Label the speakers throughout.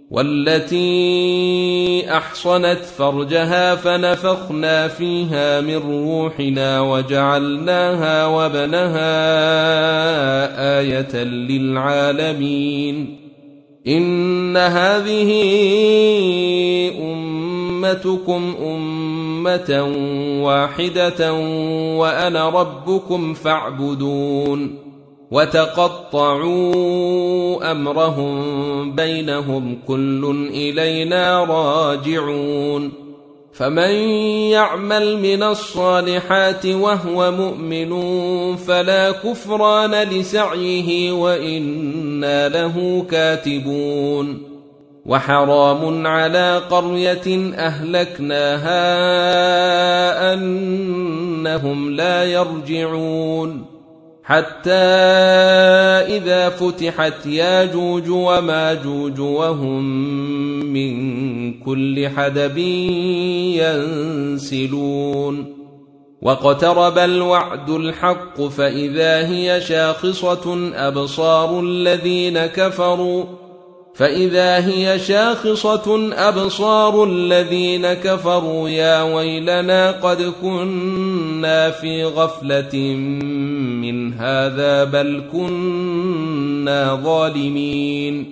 Speaker 1: والتي أحصنت فرجها فنفخنا فيها من روحنا وجعلناها وابنها آية للعالمين. إن هذه أمتكم أمة واحدة وأنا ربكم فاعبدون. وتقطعوا أمرهم بينهم كل إلينا راجعون. فمن يعمل من الصالحات وهو مؤمن فلا كفران لسعيه وإنا له كاتبون. وحرام على قرية أهلكناها أنهم لا يرجعون حتى إذا فتحت ياجوج وماجوج وهم من كل حدب ينسلون. واقترب الوعد الحق فإذا هي شاخصة أبصار الذين كفروا يا ويلنا قد كنا في غفلة من هذا بل كنا ظالمين.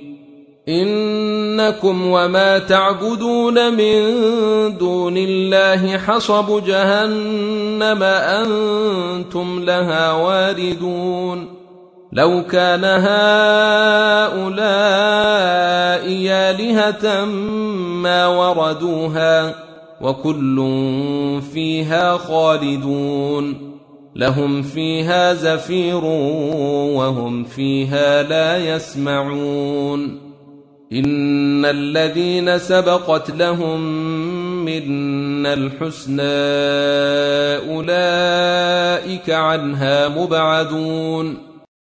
Speaker 1: إنكم وما تعبدون من دون الله حصب جهنم أنتم لها واردون. لو كان هؤلاء آلهة ما وردوها وكل فيها خالدون. لهم فيها زفير وهم فيها لا يسمعون. إن الذين سبقت لهم منا الحسنى أولئك عنها مبعدون.